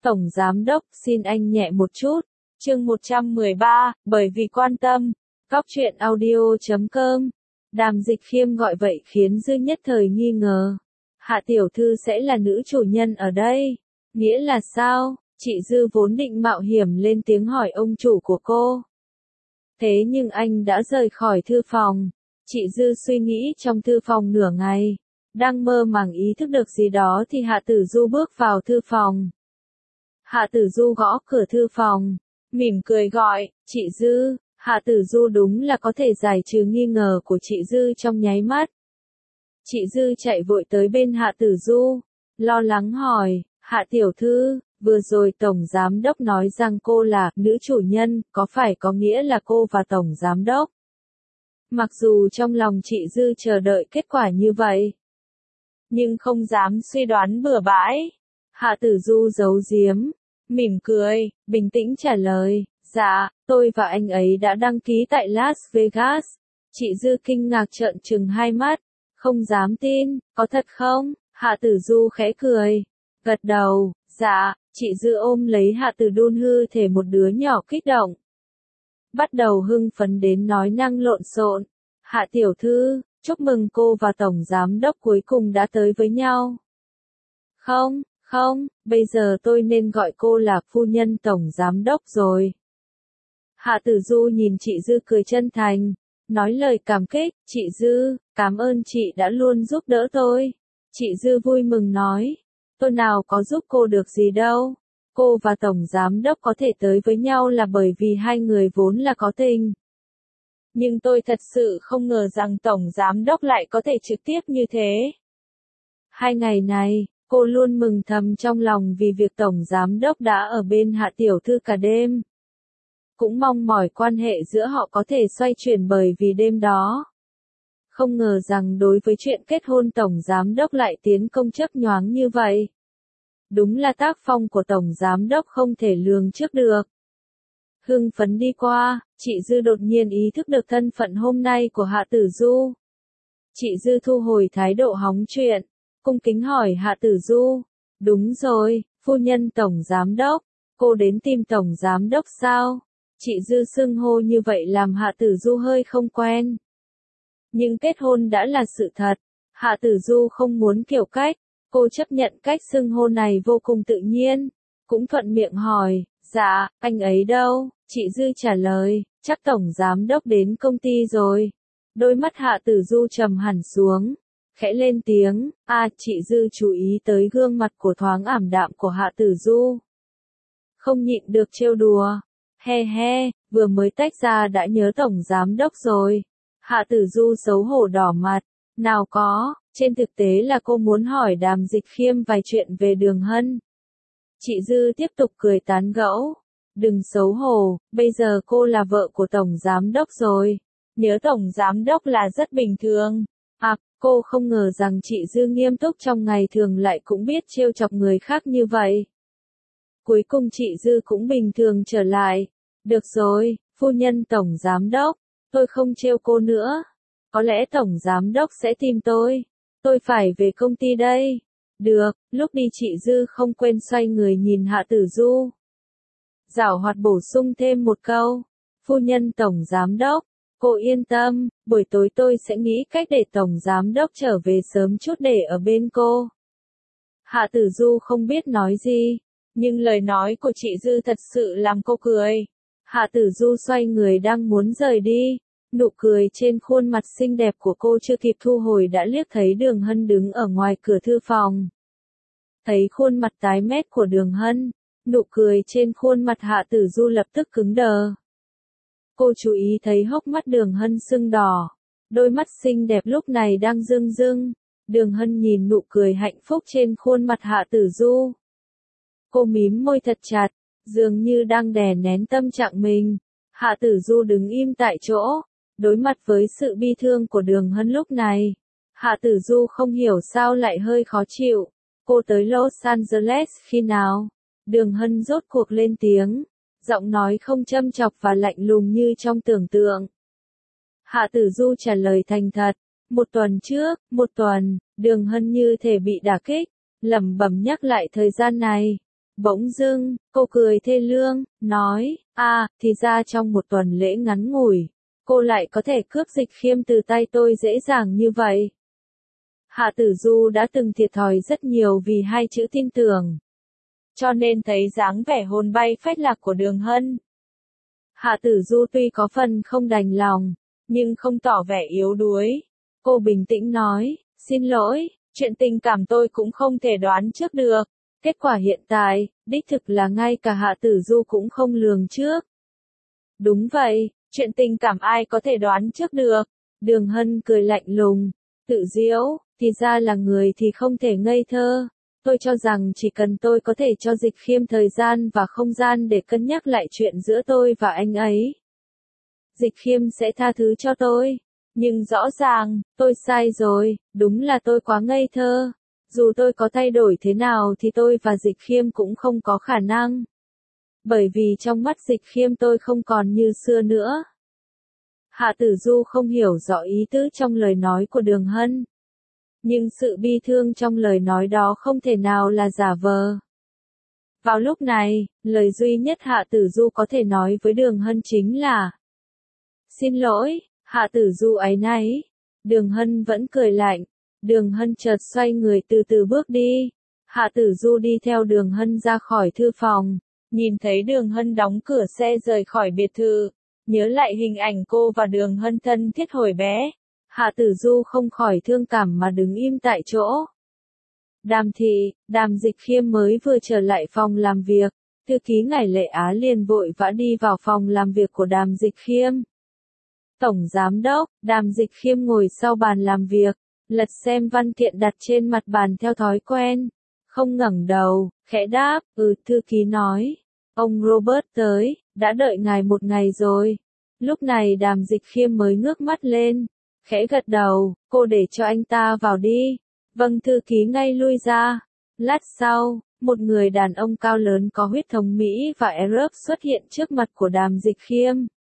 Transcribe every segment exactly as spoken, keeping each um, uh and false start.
Tổng Giám Đốc, xin anh nhẹ một chút. Chương một trăm mười ba, bởi vì quan tâm. Cóc truyện audio chấm com. Đàm Dịch Khiêm gọi vậy khiến Dư nhất thời nghi ngờ. Hạ tiểu thư sẽ là nữ chủ nhân ở đây. Nghĩa là sao? Chị Dư vốn định mạo hiểm lên tiếng hỏi ông chủ của cô. Thế nhưng anh đã rời khỏi thư phòng. Chị Dư suy nghĩ trong thư phòng nửa ngày. Đang mơ màng ý thức được gì đó thì Hạ Tử Du bước vào thư phòng. Hạ Tử Du gõ cửa thư phòng, mỉm cười gọi, chị Dư. Hạ Tử Du đúng là có thể giải trừ nghi ngờ của chị Dư trong nháy mắt. Chị Dư chạy vội tới bên Hạ Tử Du, lo lắng hỏi, Hạ tiểu thư, vừa rồi Tổng Giám Đốc nói rằng cô là nữ chủ nhân, có phải có nghĩa là cô và Tổng Giám Đốc? Mặc dù trong lòng chị Dư chờ đợi kết quả như vậy, nhưng không dám suy đoán bừa bãi. Hạ Tử Du giấu giếm, mỉm cười, bình tĩnh trả lời, dạ, tôi và anh ấy đã đăng ký tại Las Vegas. Chị Dư kinh ngạc trợn trừng hai mắt, không dám tin, có thật không? Hạ Tử Du khẽ cười, gật đầu, dạ. Chị Dư ôm lấy Hạ Tử Đun hư thể một đứa nhỏ kích động, bắt đầu hưng phấn đến nói năng lộn xộn. Hạ tiểu thư, chúc mừng cô và Tổng Giám Đốc cuối cùng đã tới với nhau. Không, không, bây giờ tôi nên gọi cô là phu nhân Tổng Giám Đốc rồi. Hạ Tử Du nhìn chị Dư cười chân thành, nói lời cảm kích, chị Dư, cảm ơn chị đã luôn giúp đỡ tôi. Chị Dư vui mừng nói, tôi nào có giúp cô được gì đâu. Cô và Tổng Giám Đốc có thể tới với nhau là bởi vì hai người vốn là có tình. Nhưng tôi thật sự không ngờ rằng Tổng Giám Đốc lại có thể trực tiếp như thế. Hai ngày này, cô luôn mừng thầm trong lòng vì việc Tổng Giám Đốc đã ở bên Hạ tiểu thư cả đêm. Cũng mong mỏi quan hệ giữa họ có thể xoay chuyển bởi vì đêm đó. Không ngờ rằng đối với chuyện kết hôn Tổng Giám Đốc lại tiến công chớp nhoáng như vậy. Đúng là tác phong của Tổng Giám Đốc không thể lường trước được. Hưng phấn đi qua, chị Dư đột nhiên ý thức được thân phận hôm nay của Hạ Tử Du. Chị Dư thu hồi thái độ hóng chuyện, cung kính hỏi Hạ Tử Du, đúng rồi, phu nhân Tổng Giám Đốc, cô đến tìm Tổng Giám Đốc sao? Chị Dư xưng hô như vậy làm Hạ Tử Du hơi không quen. Nhưng kết hôn đã là sự thật, Hạ Tử Du không muốn kiểu cách, cô chấp nhận cách xưng hô này vô cùng tự nhiên, cũng thuận miệng hỏi, dạ, anh ấy đâu? Chị Dư trả lời, chắc Tổng Giám Đốc đến công ty rồi. Đôi mắt Hạ Tử Du trầm hẳn xuống, khẽ lên tiếng, à, chị Dư chú ý tới gương mặt của thoáng ảm đạm của Hạ Tử Du. Không nhịn được trêu đùa, he he, vừa mới tách ra đã nhớ Tổng Giám Đốc rồi. Hạ Tử Du xấu hổ đỏ mặt, nào có, trên thực tế là cô muốn hỏi Đàm Dịch Khiêm vài chuyện về Đường Hân. Chị Dư tiếp tục cười tán gẫu, đừng xấu hổ, bây giờ cô là vợ của Tổng Giám Đốc rồi. Nhớ Tổng Giám Đốc là rất bình thường. À, cô không ngờ rằng chị Dư nghiêm túc trong ngày thường lại cũng biết trêu chọc người khác như vậy. Cuối cùng chị Dư cũng bình thường trở lại. Được rồi, phu nhân Tổng Giám Đốc, tôi không trêu cô nữa. Có lẽ Tổng Giám Đốc sẽ tìm tôi. Tôi phải về công ty đây. Được, lúc đi chị Dư không quên xoay người nhìn Hạ Tử Du. Giảo hoạt bổ sung thêm một câu. Phu nhân Tổng Giám Đốc, cô yên tâm, buổi tối tôi sẽ nghĩ cách để Tổng Giám Đốc trở về sớm chút để ở bên cô. Hạ Tử Du không biết nói gì, nhưng lời nói của chị Dư thật sự làm cô cười. Hạ Tử Du xoay người đang muốn rời đi. Nụ cười trên khuôn mặt xinh đẹp của cô chưa kịp thu hồi đã liếc thấy Đường Hân đứng ở ngoài cửa thư phòng. Thấy khuôn mặt tái mét của Đường Hân, nụ cười trên khuôn mặt Hạ Tử Du lập tức cứng đờ. Cô chú ý thấy hốc mắt Đường Hân sưng đỏ, đôi mắt xinh đẹp lúc này đang rưng rưng. Đường Hân nhìn nụ cười hạnh phúc trên khuôn mặt Hạ Tử Du. Cô mím môi thật chặt, dường như đang đè nén tâm trạng mình. Hạ Tử Du đứng im tại chỗ, đối mặt với sự bi thương của Đường Hân lúc này. Hạ Tử Du không hiểu sao lại hơi khó chịu. Cô tới Los Angeles khi nào? Đường Hân rốt cuộc lên tiếng, giọng nói không châm chọc và lạnh lùng như trong tưởng tượng. Hạ Tử Du trả lời thành thật, một tuần trước, một tuần. Đường Hân như thể bị đả kích, lẩm bẩm nhắc lại thời gian này. Bỗng dưng, cô cười thê lương, nói, à, thì ra trong một tuần lễ ngắn ngủi, cô lại có thể cướp Dịch Khiêm từ tay tôi dễ dàng như vậy. Hạ Tử Du đã từng thiệt thòi rất nhiều vì hai chữ tin tưởng. Cho nên thấy dáng vẻ hồn bay phách lạc của Đường Hân. Hạ Tử Du tuy có phần không đành lòng, nhưng không tỏ vẻ yếu đuối. Cô bình tĩnh nói, xin lỗi, chuyện tình cảm tôi cũng không thể đoán trước được. Kết quả hiện tại, đích thực là ngay cả Hạ Tử Du cũng không lường trước. Đúng vậy, chuyện tình cảm ai có thể đoán trước được. Đường Hân cười lạnh lùng, tự diễu, thì ra là người thì không thể ngây thơ. Tôi cho rằng chỉ cần tôi có thể cho Dịch Khiêm thời gian và không gian để cân nhắc lại chuyện giữa tôi và anh ấy. Dịch Khiêm sẽ tha thứ cho tôi. Nhưng rõ ràng, tôi sai rồi, đúng là tôi quá ngây thơ. Dù tôi có thay đổi thế nào thì tôi và Dịch Khiêm cũng không có khả năng. Bởi vì trong mắt Dịch Khiêm tôi không còn như xưa nữa. Hạ Tử Du không hiểu rõ ý tứ trong lời nói của Đường Hân. Nhưng sự bi thương trong lời nói đó không thể nào là giả vờ. Vào lúc này, lời duy nhất Hạ Tử Du có thể nói với Đường Hân chính là xin lỗi. Hạ Tử Du áy náy. Đường Hân vẫn cười lạnh. Đường Hân chợt xoay người từ từ bước đi. Hạ Tử Du đi theo Đường Hân ra khỏi thư phòng. Nhìn thấy Đường Hân đóng cửa xe rời khỏi biệt thự. Nhớ lại hình ảnh cô và Đường Hân thân thiết hồi bé. Hạ Tử Du không khỏi thương cảm mà đứng im tại chỗ. Đàm thị, Đàm Dịch Khiêm mới vừa trở lại phòng làm việc. Thư ký Ngải Lệ Á liền vội vã đi vào phòng làm việc của Đàm Dịch Khiêm. Tổng Giám đốc, Đàm Dịch Khiêm ngồi sau bàn làm việc, lật xem văn kiện đặt trên mặt bàn theo thói quen. Không ngẩng đầu, khẽ đáp, ừ, thư ký nói. Ông Robert tới, đã đợi ngài một ngày rồi. Lúc này Đàm Dịch Khiêm mới ngước mắt lên, khẽ gật đầu, cô để cho anh ta vào đi. Vâng, thư ký ngay lui ra. Lát sau, một người đàn ông cao lớn có huyết thống Mỹ và Ả Rập xuất hiện trước mặt của Đàm Dịch Khiêm.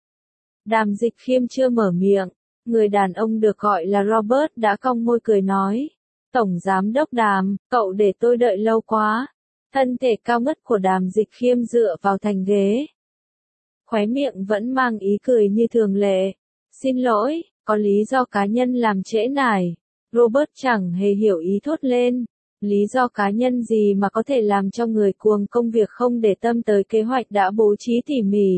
Đàm Dịch Khiêm chưa mở miệng, người đàn ông được gọi là Robert đã cong môi cười nói. Tổng Giám đốc Đàm, cậu để tôi đợi lâu quá. Thân thể cao ngất của Đàm Dịch Khiêm dựa vào thành ghế. Khóe miệng vẫn mang ý cười như thường lệ. Xin lỗi, có lý do cá nhân làm trễ nải. Robert chẳng hề hiểu ý thốt lên. Lý do cá nhân gì mà có thể làm cho người cuồng công việc không để tâm tới kế hoạch đã bố trí tỉ mỉ.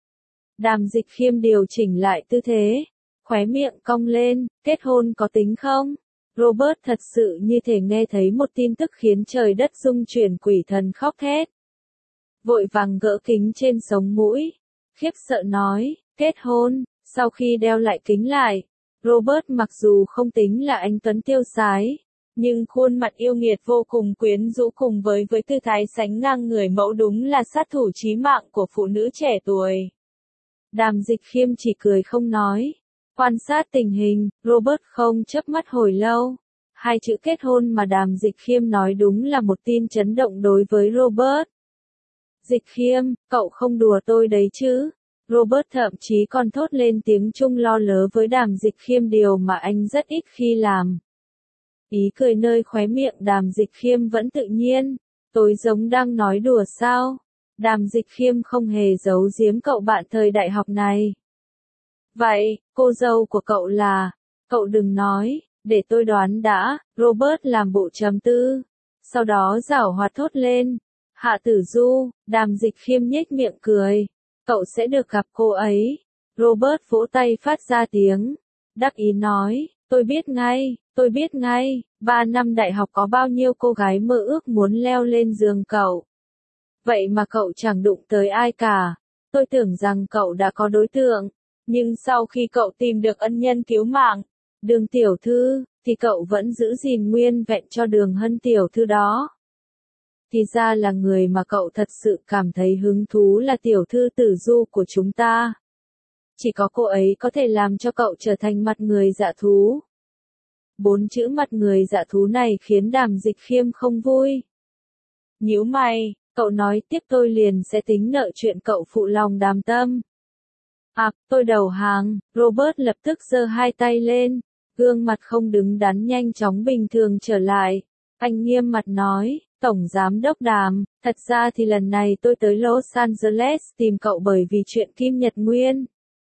Đàm Dịch Khiêm điều chỉnh lại tư thế, khóe miệng cong lên, kết hôn có tính không? Robert thật sự như thể nghe thấy một tin tức khiến trời đất rung chuyển, quỷ thần khóc thét. Vội vàng gỡ kính trên sống mũi, khiếp sợ nói, kết hôn. Sau khi đeo lại kính lại, Robert mặc dù không tính là anh tuấn tiêu sái, nhưng khuôn mặt yêu nghiệt vô cùng quyến rũ cùng với với tư thái sánh ngang người mẫu đúng là sát thủ chí mạng của phụ nữ trẻ tuổi. Đàm Dịch Khiêm chỉ cười không nói. Quan sát tình hình, Robert không chớp mắt hồi lâu. Hai chữ kết hôn mà Đàm Dịch Khiêm nói đúng là một tin chấn động đối với Robert. Dịch Khiêm, cậu không đùa tôi đấy chứ? Robert thậm chí còn thốt lên tiếng Trung lo lớ với Đàm Dịch Khiêm, điều mà anh rất ít khi làm. Ý cười nơi khóe miệng Đàm Dịch Khiêm vẫn tự nhiên. Tôi giống đang nói đùa sao? Đàm Dịch Khiêm không hề giấu giếm cậu bạn thời đại học này. Vậy, cô dâu của cậu là... Cậu đừng nói, để tôi đoán đã. Robert làm bộ trầm tư. Sau đó giảo hoạt thốt lên. Hạ Tử Du. Đàm Dịch Khiêm nhếch miệng cười. Cậu sẽ được gặp cô ấy. Robert vỗ tay phát ra tiếng. Đắc ý nói, tôi biết ngay, tôi biết ngay. Ba năm đại học có bao nhiêu cô gái mơ ước muốn leo lên giường cậu. Vậy mà cậu chẳng đụng tới ai cả. Tôi tưởng rằng cậu đã có đối tượng. Nhưng sau khi cậu tìm được ân nhân cứu mạng, Đường tiểu thư, thì cậu vẫn giữ gìn nguyên vẹn cho Đường Hân tiểu thư đó. Thì ra là người mà cậu thật sự cảm thấy hứng thú là tiểu thư Tử Du của chúng ta. Chỉ có cô ấy có thể làm cho cậu trở thành mặt người dạ thú. Bốn chữ mặt người dạ thú này khiến Đàm Dịch Khiêm không vui. Nhíu mày, cậu nói tiếp tôi liền sẽ tính nợ chuyện cậu phụ lòng Đàm Tâm. À, tôi đầu hàng. Robert lập tức giơ hai tay lên, gương mặt không đứng đắn nhanh chóng bình thường trở lại. Anh nghiêm mặt nói, Tổng Giám đốc Đàm, thật ra thì lần này tôi tới Los Angeles tìm cậu bởi vì chuyện Kim Nhật Nguyên.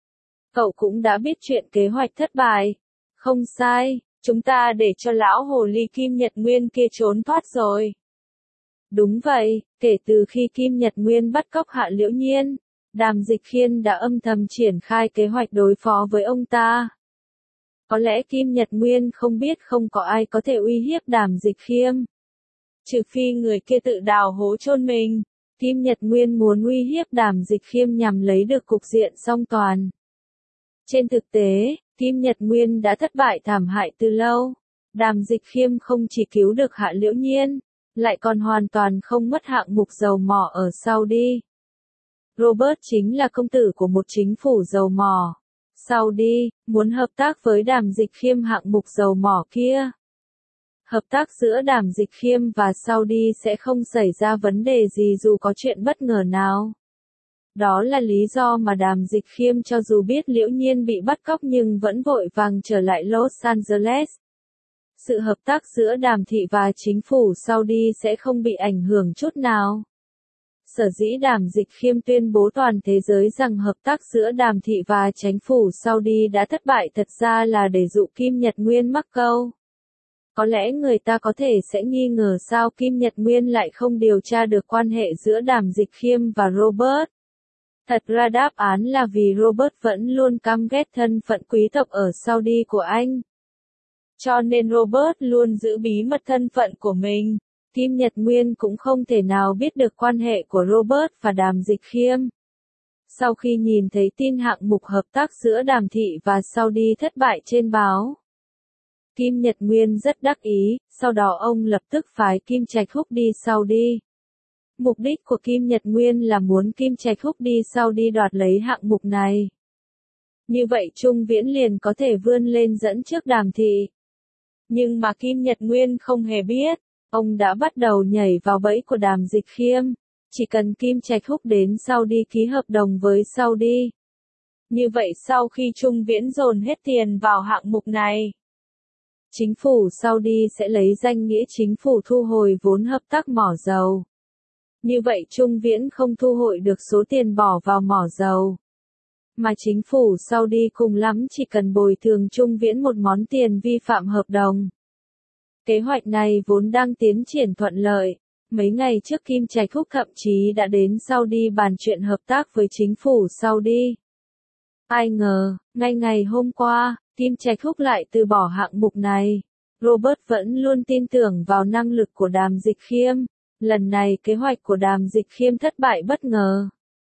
Cậu cũng đã biết chuyện kế hoạch thất bại. Không sai, chúng ta để cho lão hồ ly Kim Nhật Nguyên kia trốn thoát rồi. Đúng vậy, kể từ khi Kim Nhật Nguyên bắt cóc Hạ Liễu Nhiên, Đàm Dịch Khiêm đã âm thầm triển khai kế hoạch đối phó với ông ta. Có lẽ Kim Nhật Nguyên không biết không có ai có thể uy hiếp Đàm Dịch Khiêm. Trừ phi người kia tự đào hố chôn mình, Kim Nhật Nguyên muốn uy hiếp Đàm Dịch Khiêm nhằm lấy được cục diện song toàn. Trên thực tế, Kim Nhật Nguyên đã thất bại thảm hại từ lâu. Đàm Dịch Khiêm không chỉ cứu được Hạ Liễu Nhiên, lại còn hoàn toàn không mất hạng mục dầu mỏ ở Saudi. Robert chính là công tử của một chính phủ dầu mỏ Saudi, muốn hợp tác với Đàm Dịch Khiêm hạng mục dầu mỏ kia. Hợp tác giữa Đàm Dịch Khiêm và Saudi sẽ không xảy ra vấn đề gì dù có chuyện bất ngờ nào. Đó là lý do mà Đàm Dịch Khiêm cho dù biết Liễu Nhiên bị bắt cóc nhưng vẫn vội vàng trở lại Los Angeles. Sự hợp tác giữa Đàm thị và chính phủ Saudi sẽ không bị ảnh hưởng chút nào. Sở dĩ Đàm Dịch Khiêm tuyên bố toàn thế giới rằng hợp tác giữa Đàm thị và chính phủ Saudi đã thất bại thật ra là để dụ Kim Nhật Nguyên mắc câu. Có lẽ người ta có thể sẽ nghi ngờ sao Kim Nhật Nguyên lại không điều tra được quan hệ giữa Đàm Dịch Khiêm và Robert. Thật ra đáp án là vì Robert vẫn luôn căm ghét thân phận quý tộc ở Saudi của anh. Cho nên Robert luôn giữ bí mật thân phận của mình. Kim Nhật Nguyên cũng không thể nào biết được quan hệ của Robert và Đàm Dịch Khiêm. Sau khi nhìn thấy tin hạng mục hợp tác giữa Đàm thị và Saudi thất bại trên báo, Kim Nhật Nguyên rất đắc ý, sau đó ông lập tức phái Kim Trạch Húc đi Saudi. Mục đích của Kim Nhật Nguyên là muốn Kim Trạch Húc đi Saudi đoạt lấy hạng mục này. Như vậy Trung Viễn liền có thể vươn lên dẫn trước Đàm thị. Nhưng mà Kim Nhật Nguyên không hề biết, ông đã bắt đầu nhảy vào bẫy của Đàm Dịch Khiêm. Chỉ cần Kim Trạch Húc đến Saudi ký hợp đồng với Saudi. Như vậy sau khi Trung Viễn dồn hết tiền vào hạng mục này, chính phủ Saudi sẽ lấy danh nghĩa chính phủ thu hồi vốn hợp tác mỏ dầu. Như vậy Trung Viễn không thu hồi được số tiền bỏ vào mỏ dầu. Mà chính phủ Saudi cùng lắm chỉ cần bồi thường Trung Viễn một món tiền vi phạm hợp đồng. Kế hoạch này vốn đang tiến triển thuận lợi. Mấy ngày trước Kim Trạch Húc thậm chí đã đến Saudi bàn chuyện hợp tác với chính phủ Saudi. Ai ngờ, ngay ngày hôm qua, Kim Trạch Húc lại từ bỏ hạng mục này. Robert vẫn luôn tin tưởng vào năng lực của Đàm Dịch Khiêm. Lần này kế hoạch của Đàm Dịch Khiêm thất bại bất ngờ.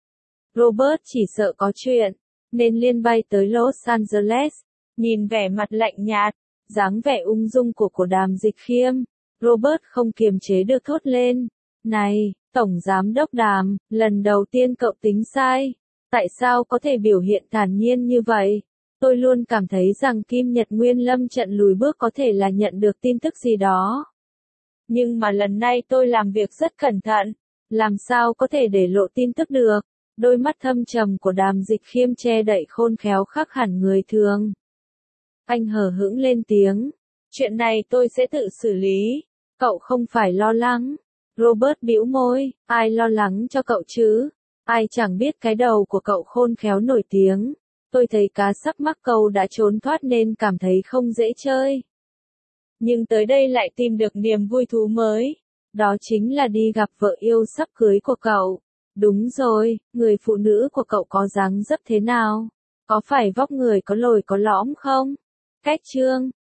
Robert chỉ sợ có chuyện, nên liên bay tới Los Angeles. Nhìn vẻ mặt lạnh nhạt, dáng vẻ ung dung của của Đàm Dịch Khiêm, Robert không kiềm chế được thốt lên. Này, Tổng Giám đốc Đàm, lần đầu tiên cậu tính sai. Tại sao có thể biểu hiện thản nhiên như vậy? Tôi luôn cảm thấy rằng Kim Nhật Nguyên lâm trận lùi bước có thể là nhận được tin tức gì đó. Nhưng mà lần này tôi làm việc rất cẩn thận, làm sao có thể để lộ tin tức được. Đôi mắt thâm trầm của Đàm Dịch Khiêm che đậy khôn khéo khác hẳn người thường. Anh hờ hững lên tiếng. Chuyện này tôi sẽ tự xử lý. Cậu không phải lo lắng. Robert bĩu môi. Ai lo lắng cho cậu chứ? Ai chẳng biết cái đầu của cậu khôn khéo nổi tiếng. Tôi thấy cá sắp mắc câu đã trốn thoát nên cảm thấy không dễ chơi. Nhưng tới đây lại tìm được niềm vui thú mới. Đó chính là đi gặp vợ yêu sắp cưới của cậu. Đúng rồi, người phụ nữ của cậu có dáng dấp thế nào? Có phải vóc người có lồi có lõm không? Cách chương